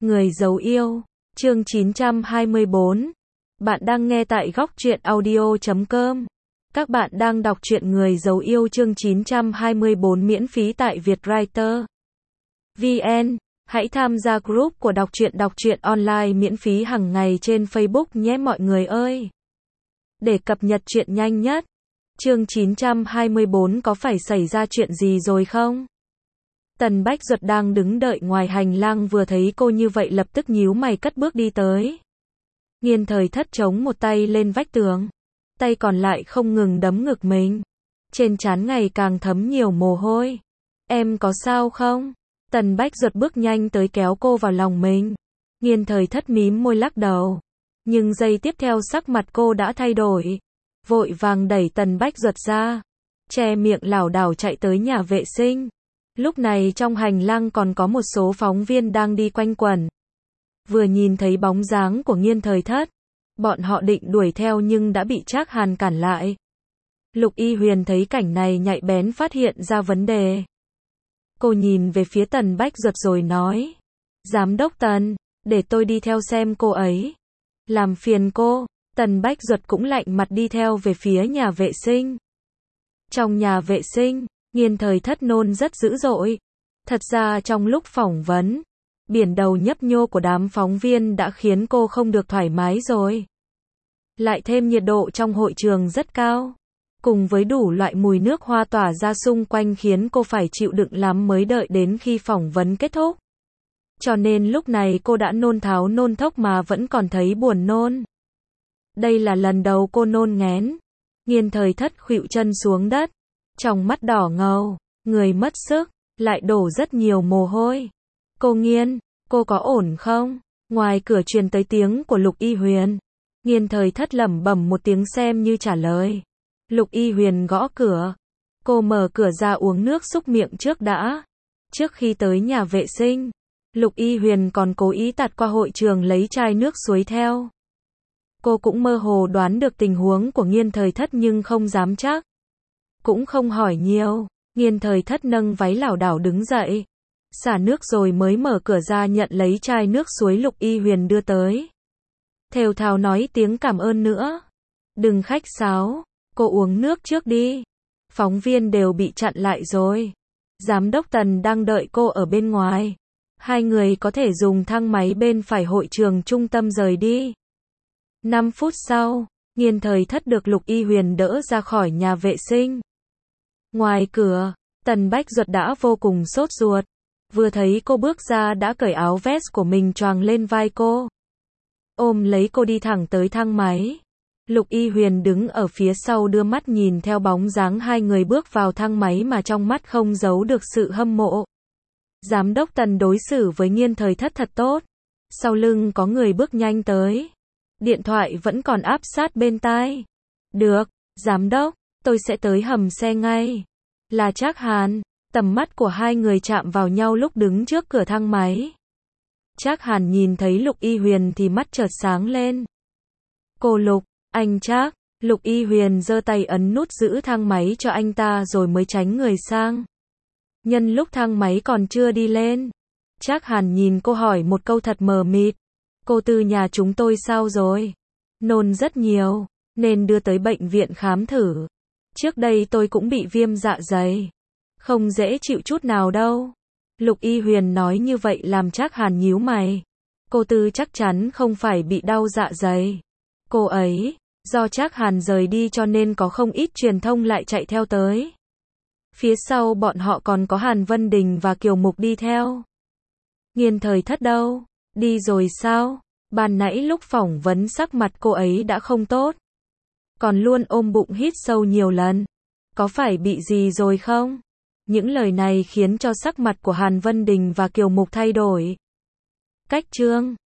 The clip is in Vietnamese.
Người giấu yêu, chương 924. Bạn đang nghe tại góc truyện audio.com. Các bạn đang đọc truyện Người giấu yêu chương 924 miễn phí tại Vietwriter VN. Hãy tham gia group của đọc truyện online miễn phí hàng ngày trên Facebook nhé mọi người ơi. Để cập nhật truyện nhanh nhất. Chương 924 có phải xảy ra chuyện gì rồi không? Tần Bách Duật đang đứng đợi ngoài hành lang vừa thấy cô như vậy lập tức nhíu mày cất bước đi tới. Nghiên Thời Thất chống một tay lên vách tường, tay còn lại không ngừng đấm ngực mình. Trên trán ngày càng thấm nhiều mồ hôi. Em có sao không? Tần Bách Duật bước nhanh tới kéo cô vào lòng mình. Nghiên Thời Thất mím môi lắc đầu. Nhưng giây tiếp theo sắc mặt cô đã thay đổi. Vội vàng đẩy Tần Bách Duật ra, che miệng lảo đảo chạy tới nhà vệ sinh. Lúc này trong hành lang còn có một số phóng viên đang đi quanh quẩn. Vừa nhìn thấy bóng dáng của Nghiên Thời Thất, bọn họ định đuổi theo nhưng đã bị Trác Hàn cản lại. Lục Y Huyền thấy cảnh này nhạy bén phát hiện ra vấn đề. Cô nhìn về phía Tần Bách Duật rồi nói: Giám đốc Tần, để tôi đi theo xem cô ấy. Làm phiền cô. Tần Bách Duật cũng lạnh mặt đi theo về phía nhà vệ sinh. Trong nhà vệ sinh, Nghiên Thời Thất nôn rất dữ dội. Thật ra trong lúc phỏng vấn, biển đầu nhấp nhô của đám phóng viên đã khiến cô không được thoải mái rồi. Lại thêm nhiệt độ trong hội trường rất cao, cùng với đủ loại mùi nước hoa tỏa ra xung quanh khiến cô phải chịu đựng lắm mới đợi đến khi phỏng vấn kết thúc. Cho nên lúc này cô đã nôn tháo nôn thốc mà vẫn còn thấy buồn nôn. Đây là lần đầu cô nôn nghén. Nghiên Thời Thất khuỵu chân xuống đất, trong mắt đỏ ngầu, người mất sức, lại đổ rất nhiều mồ hôi. Cô Nghiên, cô có ổn không? Ngoài cửa truyền tới tiếng của Lục Y Huyền. Nghiên Thời Thất lẩm bẩm một tiếng xem như trả lời. Lục Y Huyền gõ cửa. Cô mở cửa ra uống nước xúc miệng trước đã. Trước khi tới nhà vệ sinh, Lục Y Huyền còn cố ý tạt qua hội trường lấy chai nước suối theo. Cô cũng mơ hồ đoán được tình huống của Nghiên Thời Thất nhưng không dám chắc. Cũng không hỏi nhiều. Nghiên Thời Thất nâng váy lảo đảo đứng dậy, xả nước rồi mới mở cửa ra nhận lấy chai nước suối Lục Y Huyền đưa tới. Thều thào nói tiếng cảm ơn nữa. Đừng khách sáo, cô uống nước trước đi. Phóng viên đều bị chặn lại rồi. Giám đốc Tần đang đợi cô ở bên ngoài. Hai người có thể dùng thang máy bên phải hội trường trung tâm rời đi. 5 phút sau, Nghiên Thời Thất được Lục Y Huyền đỡ ra khỏi nhà vệ sinh. Ngoài cửa, Tần Bách Duật đã vô cùng sốt ruột. Vừa thấy cô bước ra đã cởi áo vest của mình choàng lên vai cô. Ôm lấy cô đi thẳng tới thang máy. Lục Y Huyền đứng ở phía sau đưa mắt nhìn theo bóng dáng hai người bước vào thang máy mà trong mắt không giấu được sự hâm mộ. Giám đốc Tần đối xử với Nghiên Thời Thất thật tốt. Sau lưng có người bước nhanh tới. Điện thoại vẫn còn áp sát bên tai. Được, giám đốc, tôi sẽ tới hầm xe ngay. Là Trác Hàn. Tầm mắt của hai người chạm vào nhau lúc đứng trước cửa thang máy. Trác Hàn nhìn thấy Lục Y Huyền thì mắt chợt sáng lên. Cô Lục, anh Trác. Lục Y Huyền giơ tay ấn nút giữ thang máy cho anh ta rồi mới tránh người sang. Nhân lúc thang máy còn chưa đi lên, Trác Hàn nhìn cô hỏi một câu thật mờ mịt. Cô Tư nhà chúng tôi sao rồi? Nôn rất nhiều, nên đưa tới bệnh viện khám thử. Trước đây tôi cũng bị viêm dạ dày. Không dễ chịu chút nào đâu. Lục Y Huyền nói như vậy làm Trác Hàn nhíu mày. Cô Tư chắc chắn không phải bị đau dạ dày. Cô ấy, do Trác Hàn rời đi cho nên có không ít truyền thông lại chạy theo tới. Phía sau bọn họ còn có Hàn Vân Đình và Kiều Mục đi theo. Nghiên Thời Thất đâu? Đi rồi sao? Ban nãy lúc phỏng vấn sắc mặt cô ấy đã không tốt. Còn luôn ôm bụng hít sâu nhiều lần. Có phải bị gì rồi không? Những lời này khiến cho sắc mặt của Hàn Vân Đình và Kiều Mục thay đổi. Cách chương